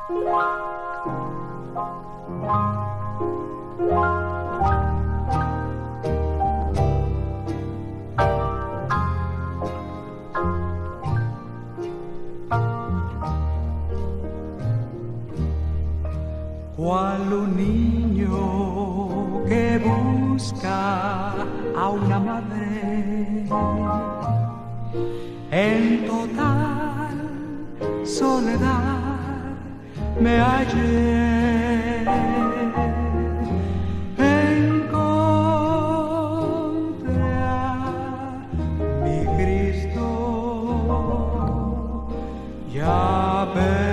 Cual un niño que busca a una madre en total soledad me hallé. Encontré a mi Cristo, ya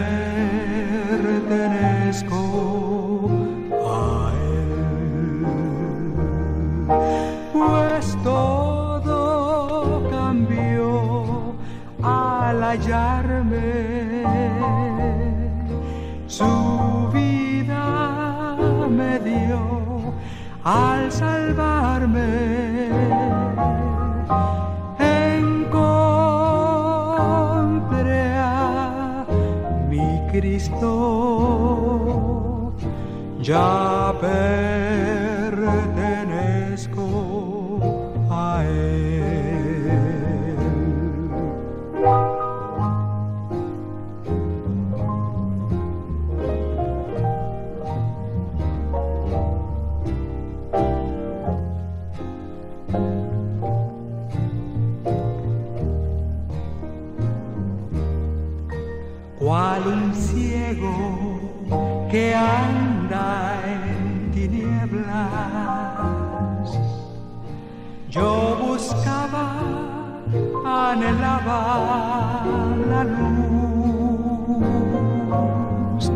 pertenezco a Él, pues todo cambió al hallarme. Su vida me dio al salvarme. Encontré a mi Cristo, ya pertenezco a Él. Cual un ciego que anda en tinieblas, yo buscaba, anhelaba la luz.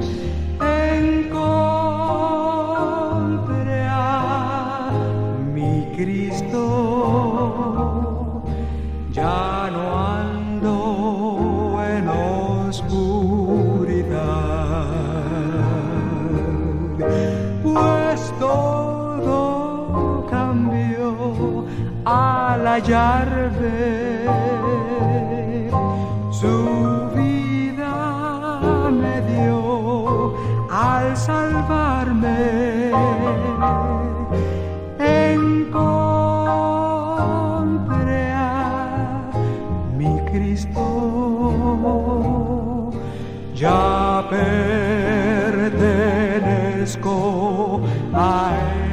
Encontré a mi Cristo, ya no ando en oscuridad, pues todo cambió al hallarme. Su vida me dio al salvarme. Encontré a mi Cristo, ya pertenezco a Él.